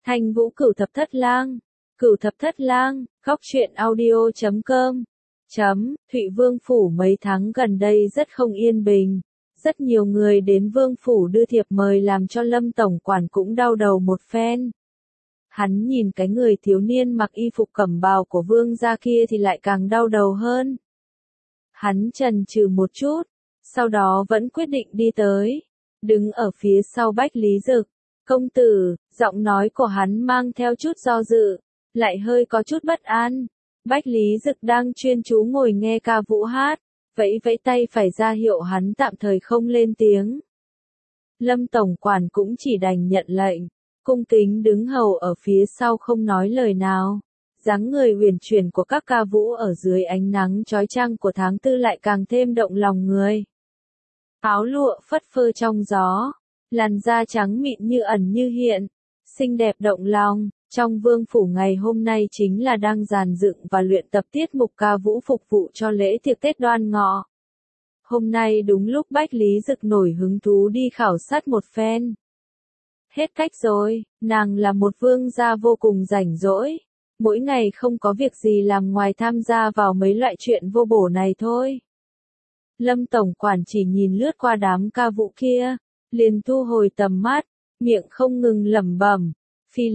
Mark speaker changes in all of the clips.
Speaker 1: Thanh Vũ Cửu Thập Thất Lang. Cửu Thập Thất Lang, Góc Truyện Audio.com. Thụy Vương Phủ mấy tháng gần đây rất không yên bình. Rất nhiều người đến Vương Phủ đưa thiệp mời làm cho Lâm Tổng Quản cũng đau đầu một phen. Hắn nhìn cái người thiếu niên mặc y phục cẩm bào của Vương gia kia thì lại càng đau đầu hơn. Hắn chần chừ một chút, sau đó vẫn quyết định đi tới. Đứng ở phía sau Bách Lý Dực. Công tử, giọng nói của hắn mang theo chút do dự, lại hơi có chút bất an. Bách Lý Dực đang chuyên chú ngồi nghe ca vũ hát, vẫy vẫy tay phải ra hiệu hắn tạm thời không lên tiếng. Lâm Tổng Quản cũng chỉ đành nhận lệnh, cung kính đứng hầu ở phía sau không nói lời nào. Dáng người huyền chuyển của các ca vũ ở dưới ánh nắng chói chang của tháng tư lại càng thêm động lòng người. Áo lụa phất phơ trong gió, làn da trắng mịn như ẩn như hiện, xinh đẹp động lòng. Trong Vương Phủ ngày hôm nay chính là đang dàn dựng và luyện tập tiết mục ca vũ phục vụ cho lễ tiệc Tết Đoan Ngọ. Hôm nay đúng lúc Bách Lý Dực nổi hứng thú đi khảo sát một phen. Hết cách rồi, nàng là một vương gia vô cùng rảnh rỗi, mỗi ngày không có việc gì làm ngoài tham gia vào mấy loại chuyện vô bổ này thôi. Lâm Tổng Quản chỉ nhìn lướt qua đám ca vũ kia, liền thu hồi tầm mắt, miệng không ngừng lẩm bẩm. Phi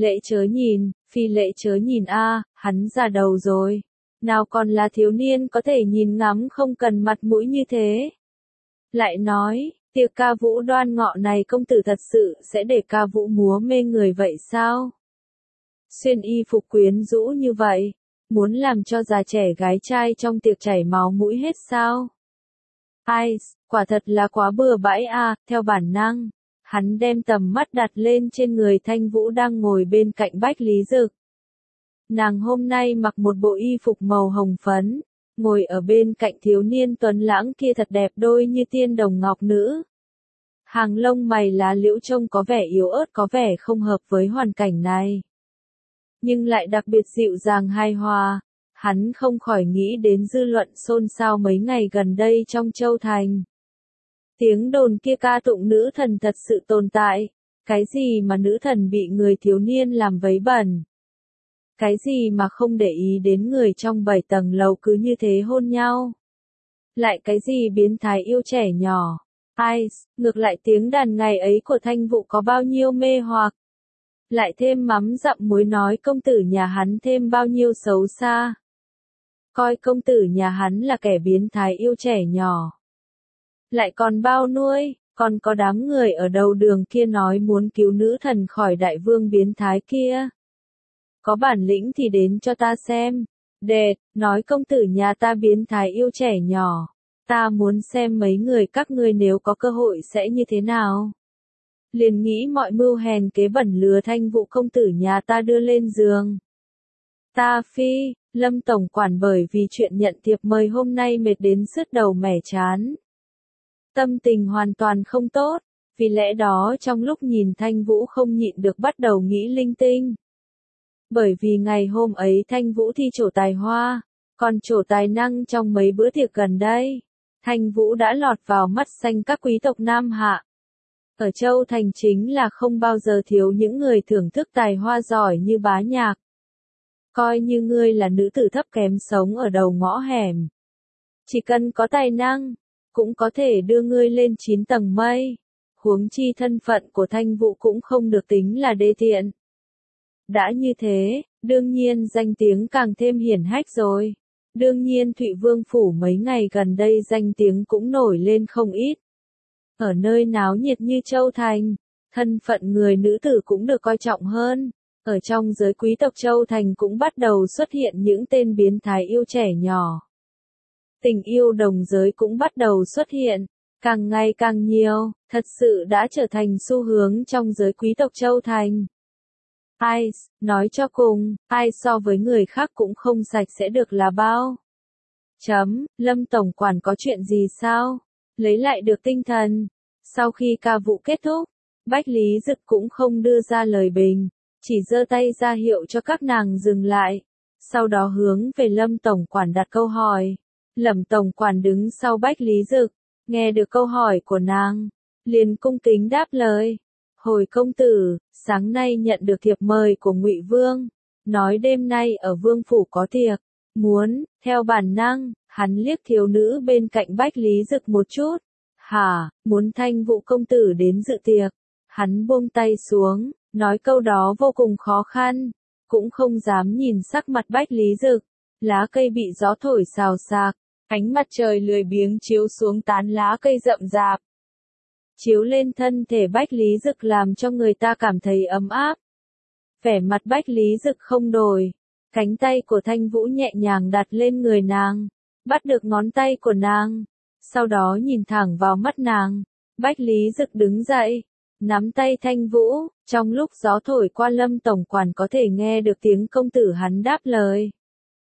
Speaker 1: lễ chớ nhìn a, hắn già đầu rồi. Nào còn là thiếu niên có thể nhìn ngắm không cần mặt mũi như thế. Lại nói, tiệc ca vũ Đoan Ngọ này công tử thật sự sẽ để ca vũ múa mê người vậy sao? Xuyên y phục quyến rũ như vậy, muốn làm cho già trẻ gái trai trong tiệc chảy máu mũi hết sao? Ai, quả thật là quá bừa bãi a, theo bản năng. Hắn đem tầm mắt đặt lên trên người Thanh Vũ đang ngồi bên cạnh Bách Lý Dực. Nàng hôm nay mặc một bộ y phục màu hồng phấn, ngồi ở bên cạnh thiếu niên tuấn lãng kia thật đẹp đôi như tiên đồng ngọc nữ. Hàng lông mày lá liễu trông có vẻ yếu ớt, có vẻ không hợp với hoàn cảnh này. Nhưng lại đặc biệt dịu dàng hài hòa, hắn không khỏi nghĩ đến dư luận xôn xao mấy ngày gần đây trong Châu Thành. Tiếng đồn kia ca tụng nữ thần thật sự tồn tại, cái gì mà nữ thần bị người thiếu niên làm vấy bẩn. Cái gì mà không để ý đến người trong 7 tầng lầu cứ như thế hôn nhau. Lại cái gì biến thái yêu trẻ nhỏ. Ai, ngược lại tiếng đàn ngày ấy của Thanh Vũ có bao nhiêu mê hoặc. Lại thêm mắm dặm muối nói công tử nhà hắn thêm bao nhiêu xấu xa. Coi công tử nhà hắn là kẻ biến thái yêu trẻ nhỏ. Lại còn bao nuôi, còn có đám người ở đầu đường kia nói muốn cứu nữ thần khỏi đại vương biến thái kia. Có bản lĩnh thì đến cho ta xem. Đệt, nói công tử nhà ta biến thái yêu trẻ nhỏ. Ta muốn xem mấy người các ngươi nếu có cơ hội sẽ như thế nào. Liền nghĩ mọi mưu hèn kế bẩn lừa Thanh Vũ công tử nhà ta đưa lên giường. Ta phi, Lâm Tổng Quản bởi vì chuyện nhận thiệp mời hôm nay mệt đến sứt đầu mẻ chán. Tâm tình hoàn toàn không tốt, vì lẽ đó trong lúc nhìn Thanh Vũ không nhịn được bắt đầu nghĩ linh tinh. Bởi vì ngày hôm ấy Thanh Vũ thi trổ tài hoa, còn trổ tài năng trong mấy bữa tiệc gần đây, Thanh Vũ đã lọt vào mắt xanh các quý tộc Nam Hạ. Ở Châu Thành chính là không bao giờ thiếu những người thưởng thức tài hoa giỏi như Bá Nhạc. Coi như ngươi là nữ tử thấp kém sống ở đầu ngõ hẻm. Chỉ cần có tài năng, cũng có thể đưa ngươi lên 9 tầng mây. Huống chi thân phận của Thanh Vũ cũng không được tính là đê tiện. Đã như thế, đương nhiên danh tiếng càng thêm hiển hách rồi. Đương nhiên Thụy Vương Phủ mấy ngày gần đây danh tiếng cũng nổi lên không ít. Ở nơi náo nhiệt như Châu Thành, thân phận người nữ tử cũng được coi trọng hơn. Ở trong giới quý tộc Châu Thành cũng bắt đầu xuất hiện những tên biến thái yêu trẻ nhỏ. Tình yêu đồng giới cũng bắt đầu xuất hiện, càng ngày càng nhiều, thật sự đã trở thành xu hướng trong giới quý tộc Châu Thành. Ai, nói cho cùng, ai so với người khác cũng không sạch sẽ được là bao. Lâm Tổng Quản có chuyện gì sao? Lấy lại được tinh thần. Sau khi ca vũ kết thúc, Bách Lý Dực cũng không đưa ra lời bình, chỉ giơ tay ra hiệu cho các nàng dừng lại. Sau đó hướng về Lâm Tổng Quản đặt câu hỏi. Lâm Tổng Quản đứng sau Bách Lý Dực, nghe được câu hỏi của nàng, liền cung kính đáp lời. Hồi công tử, sáng nay nhận được thiệp mời của Ngụy Vương, nói đêm nay ở Vương phủ có tiệc, muốn, theo bản năng, hắn liếc thiếu nữ bên cạnh Bách Lý Dực một chút. Hả, muốn Thanh Vũ công tử đến dự tiệc. Hắn buông tay xuống, nói câu đó vô cùng khó khăn, cũng không dám nhìn sắc mặt Bách Lý Dực. Lá cây bị gió thổi xào xạc, ánh mặt trời lười biếng chiếu xuống tán lá cây rậm rạp, chiếu lên thân thể Bách Lý Dực làm cho người ta cảm thấy ấm áp. Vẻ mặt Bách Lý Dực không đổi, cánh tay của Thanh Vũ nhẹ nhàng đặt lên người nàng, bắt được ngón tay của nàng, sau đó nhìn thẳng vào mắt nàng. Bách Lý Dực đứng dậy, nắm tay Thanh Vũ, trong lúc gió thổi qua Lâm tổng quản có thể nghe được tiếng công tử hắn đáp lời.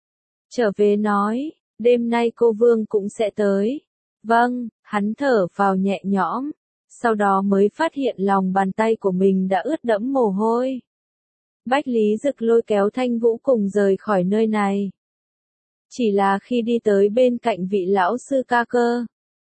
Speaker 1: Trở về nói, đêm nay cô Vương cũng sẽ tới. Vâng, hắn thở vào nhẹ nhõm, sau đó mới phát hiện lòng bàn tay của mình đã ướt đẫm mồ hôi. Bách Lý Dực lôi kéo Thanh Vũ cùng rời khỏi nơi này. Chỉ là khi đi tới bên cạnh vị lão sư ca cơ,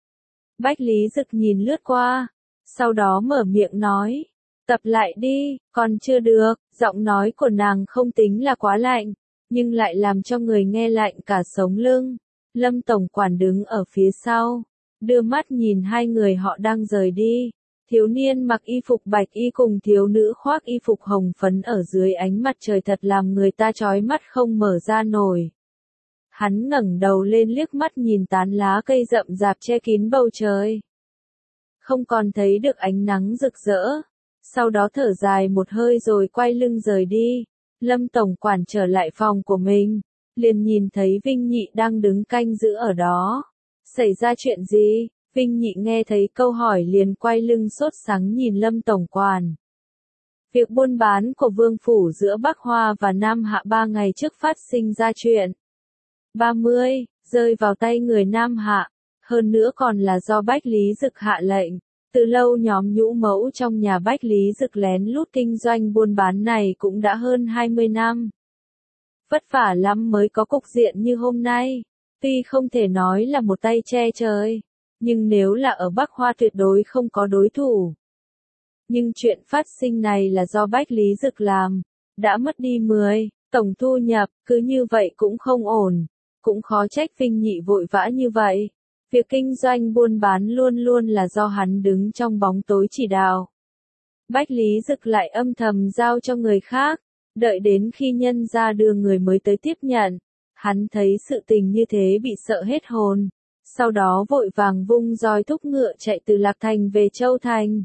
Speaker 1: Bách Lý Dực nhìn lướt qua, sau đó mở miệng nói, tập lại đi, còn chưa được. Giọng nói của nàng không tính là quá lạnh, nhưng lại làm cho người nghe lạnh cả sống lưng. Lâm tổng quản đứng ở phía sau, đưa mắt nhìn hai người họ đang rời đi. Thiếu niên mặc y phục bạch y cùng thiếu nữ khoác y phục hồng phấn ở dưới ánh mặt trời thật làm người ta chói mắt không mở ra nổi. Hắn ngẩng đầu lên liếc mắt nhìn tán lá cây rậm rạp che kín bầu trời, không còn thấy được ánh nắng rực rỡ. Sau đó thở dài một hơi rồi quay lưng rời đi. Lâm tổng quản trở lại phòng của mình, liền nhìn thấy Vinh Nhị đang đứng canh giữ ở đó. Xảy ra chuyện gì? Vinh Nhị nghe thấy câu hỏi liền quay lưng sốt sắng nhìn Lâm tổng quản. Việc buôn bán của Vương phủ giữa Bắc Hoa và Nam Hạ 3 ngày trước phát sinh ra chuyện 30, rơi vào tay người Nam Hạ, hơn nữa còn là do Bách Lý Dực hạ lệnh. Từ lâu nhóm nhũ mẫu trong nhà Bách Lý Dực lén lút kinh doanh buôn bán này cũng đã hơn 20 năm. Vất vả lắm mới có cục diện như hôm nay. Tuy không thể nói là một tay che trời, nhưng nếu là ở Bắc Hoa tuyệt đối không có đối thủ. Nhưng chuyện phát sinh này là do Bách Lý Dực làm, đã mất đi 10, tổng thu nhập, cứ như vậy cũng không ổn, cũng khó trách Vinh Nhị vội vã như vậy. Việc kinh doanh buôn bán luôn luôn là do hắn đứng trong bóng tối chỉ đạo. Bách Lý Dực lại âm thầm giao cho người khác, đợi đến khi nhân ra đưa người mới tới tiếp nhận. Hắn thấy sự tình như thế bị sợ hết hồn, sau đó vội vàng vung roi thúc ngựa chạy từ Lạc Thành về Châu Thành.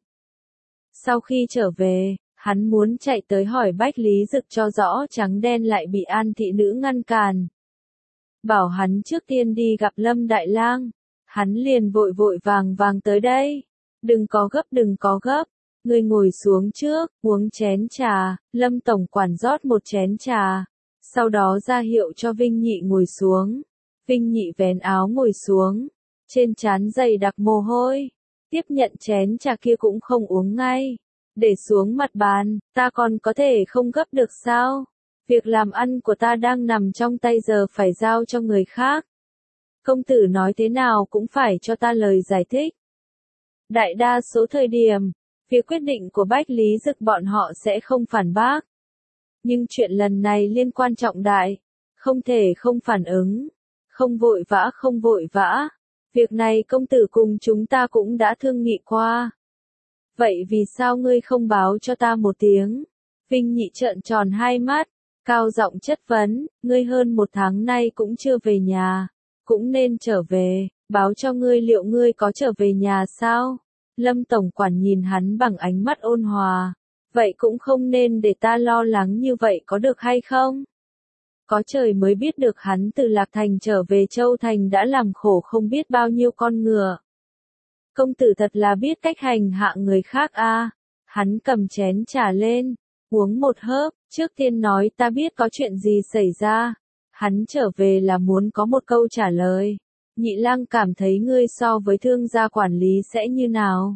Speaker 1: Sau khi trở về, hắn muốn chạy tới hỏi Bách Lý Dực cho rõ trắng đen lại bị An thị nữ ngăn cản. Bảo hắn trước tiên đi gặp Lâm Đại Lang. Hắn liền vội vội vàng vàng tới đây. Đừng có gấp, ngươi ngồi xuống trước, uống chén trà. Lâm tổng quản rót một chén trà, sau đó ra hiệu cho Vinh Nhị ngồi xuống. Vinh Nhị vén áo ngồi xuống, trên trán dày đặc mồ hôi, tiếp nhận chén trà kia cũng không uống ngay, để xuống mặt bàn. Ta còn có thể không gấp được sao? Việc làm ăn của ta đang nằm trong tay giờ phải giao cho người khác. Công tử nói thế nào cũng phải cho ta lời giải thích. Đại đa số thời điểm, việc quyết định của Bách Lý Dực bọn họ sẽ không phản bác. Nhưng chuyện lần này liên quan trọng đại, không thể không phản ứng, không vội vã. Việc này công tử cùng chúng ta cũng đã thương nghị qua. Vậy vì sao ngươi không báo cho ta một tiếng? Vinh Nhị trợn tròn hai mắt, cao giọng chất vấn, ngươi hơn 1 tháng nay cũng chưa về nhà. Cũng nên trở về, báo cho ngươi liệu ngươi có trở về nhà sao? Lâm tổng quản nhìn hắn bằng ánh mắt ôn hòa. Vậy cũng không nên để ta lo lắng như vậy có được hay không? Có trời mới biết được hắn từ Lạc Thành trở về Châu Thành đã làm khổ không biết bao nhiêu con ngựa. Công tử thật là biết cách hành hạ người khác a. Hắn cầm chén trà lên, uống một hớp, trước tiên nói ta biết có chuyện gì xảy ra. Hắn trở về là muốn có một câu trả lời. Nhị lang cảm thấy ngươi so với thương gia quản lý sẽ như nào?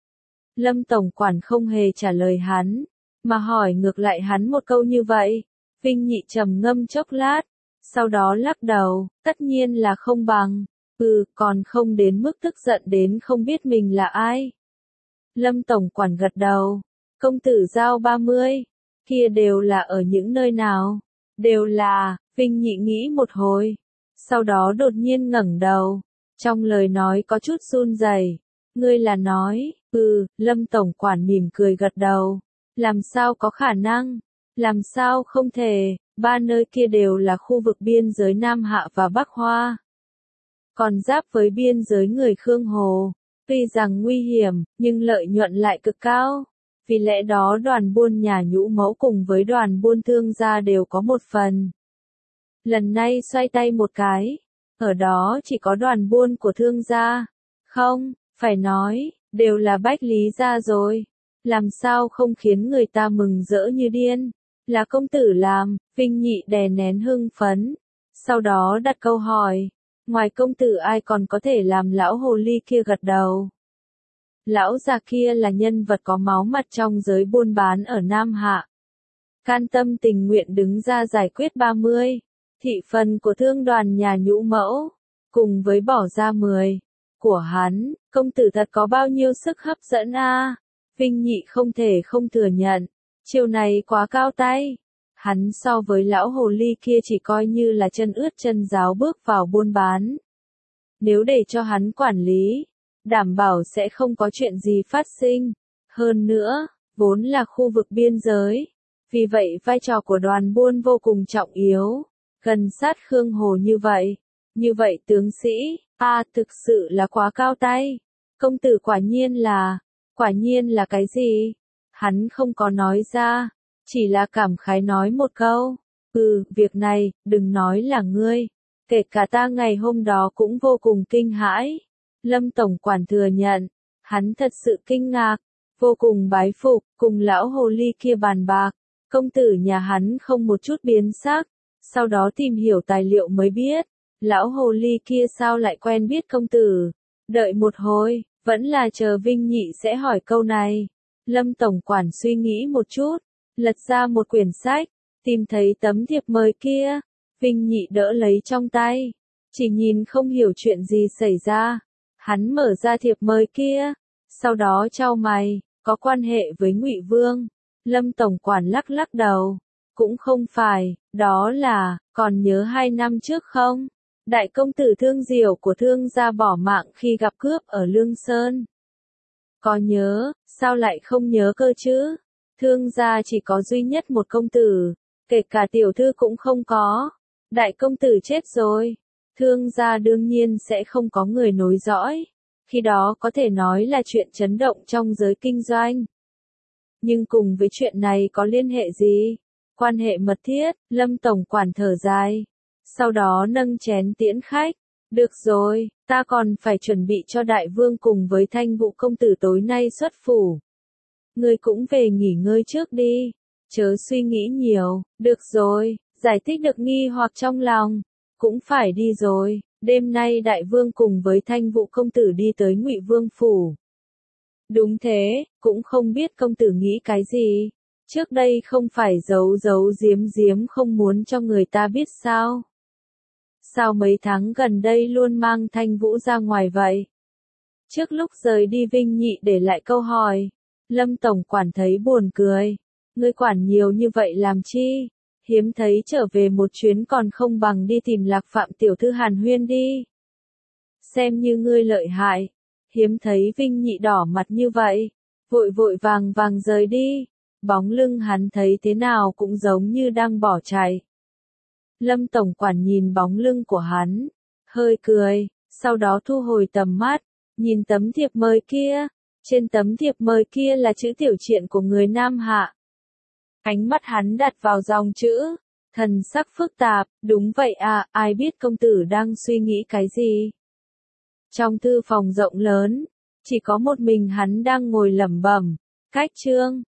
Speaker 1: Lâm tổng quản không hề trả lời hắn, mà hỏi ngược lại hắn một câu như vậy. Vinh Nhị trầm ngâm chốc lát, sau đó lắc đầu, tất nhiên là không bằng. Còn không đến mức tức giận đến không biết mình là ai. Lâm tổng quản gật đầu, công tử giao 30, kia đều là ở những nơi nào? Đều là, Vinh Nhị nghĩ một hồi, sau đó đột nhiên ngẩng đầu, trong lời nói có chút run rẩy. Ngươi là nói, Lâm tổng quản mỉm cười gật đầu, làm sao có khả năng, làm sao không thể, ba nơi kia đều là khu vực biên giới Nam Hạ và Bắc Hoa. Còn giáp với biên giới người Khương Hồ, tuy rằng nguy hiểm, nhưng lợi nhuận lại cực cao. Vì lẽ đó đoàn buôn nhà Nhũ Mẫu cùng với đoàn buôn Thương gia đều có một phần. Lần này xoay tay một cái, ở đó chỉ có đoàn buôn của Thương gia. Không, phải nói, đều là Bách Lý gia rồi. Làm sao không khiến người ta mừng rỡ như điên. Là công tử làm, Vinh Nhị đè nén hưng phấn. Sau đó đặt câu hỏi, ngoài công tử ai còn có thể làm lão hồ ly kia gật đầu. Lão già kia là nhân vật có máu mặt trong giới buôn bán ở Nam Hạ. Can tâm tình nguyện đứng ra giải quyết 30. Thị phần của thương đoàn nhà Nhũ Mẫu, cùng với bỏ ra 10. Của hắn, công tử thật có bao nhiêu sức hấp dẫn a? Vinh Nhị không thể không thừa nhận, chiều này quá cao tay. Hắn so với lão hồ ly kia chỉ coi như là chân ướt chân ráo bước vào buôn bán. Nếu để cho hắn quản lý, đảm bảo sẽ không có chuyện gì phát sinh. Hơn nữa, vốn là khu vực biên giới. Vì vậy vai trò của đoàn buôn vô cùng trọng yếu. Gần sát Khương Hồ như vậy. Như vậy tướng sĩ, thực sự là quá cao tay. Công tử quả nhiên là cái gì? Hắn không có nói ra, chỉ là cảm khái nói một câu. Việc này, đừng nói là ngươi. Kể cả ta ngày hôm đó cũng vô cùng kinh hãi. Lâm tổng quản thừa nhận, hắn thật sự kinh ngạc, vô cùng bái phục, cùng lão hồ ly kia bàn bạc. Công tử nhà hắn không một chút biến sắc, sau đó tìm hiểu tài liệu mới biết, lão hồ ly kia sao lại quen biết công tử. Đợi một hồi, vẫn là chờ Vinh Nhị sẽ hỏi câu này. Lâm tổng quản suy nghĩ một chút, lật ra một quyển sách, tìm thấy tấm thiệp mời kia. Vinh Nhị đỡ lấy trong tay, chỉ nhìn không hiểu chuyện gì xảy ra. Hắn mở ra thiệp mời kia, sau đó chau mày, có quan hệ với Ngụy Vương. Lâm tổng quản lắc lắc đầu, cũng không phải, đó là, còn nhớ 2 năm trước không? Đại công tử Thương Diệu của Thương gia bỏ mạng khi gặp cướp ở Lương Sơn. Có nhớ, sao lại không nhớ cơ chứ? Thương gia chỉ có duy nhất một công tử, kể cả tiểu thư cũng không có. Đại công tử chết rồi, Thương gia đương nhiên sẽ không có người nối dõi. Khi đó có thể nói là chuyện chấn động trong giới kinh doanh. Nhưng cùng với chuyện này có liên hệ gì? Quan hệ mật thiết, Lâm tổng quản thở dài. Sau đó nâng chén tiễn khách. Được rồi, ta còn phải chuẩn bị cho đại vương cùng với Thanh Vũ công tử tối nay xuất phủ. Ngươi cũng về nghỉ ngơi trước đi. Chớ suy nghĩ nhiều, được rồi, giải thích được nghi hoặc trong lòng. Cũng phải đi rồi, đêm nay đại vương cùng với Thanh Vũ công tử đi tới Ngụy Vương phủ. Đúng thế, cũng không biết công tử nghĩ cái gì. Trước đây không phải giấu giếm không muốn cho người ta biết sao? Sao mấy tháng gần đây luôn mang Thanh Vũ ra ngoài vậy? Trước lúc rời đi Vinh Nhị để lại câu hỏi. Lâm tổng quản thấy buồn cười. Ngươi quản nhiều như vậy làm chi? Hiếm thấy trở về một chuyến còn không bằng đi tìm Lạc Phạm tiểu thư hàn huyên đi. Xem như ngươi lợi hại. Hiếm thấy Vinh Nhị đỏ mặt như vậy. Vội vàng rời đi. Bóng lưng hắn thấy thế nào cũng giống như đang bỏ chạy. Lâm tổng quản nhìn bóng lưng của hắn, hơi cười, sau đó thu hồi tầm mắt, nhìn tấm thiệp mời kia. Trên tấm thiệp mời kia là chữ tiểu triện của người Nam Hạ. Ánh mắt hắn đặt vào dòng chữ, thần sắc phức tạp, đúng vậy ai biết công tử đang suy nghĩ cái gì. Trong thư phòng rộng lớn, chỉ có một mình hắn đang ngồi lẩm bẩm, cách chương.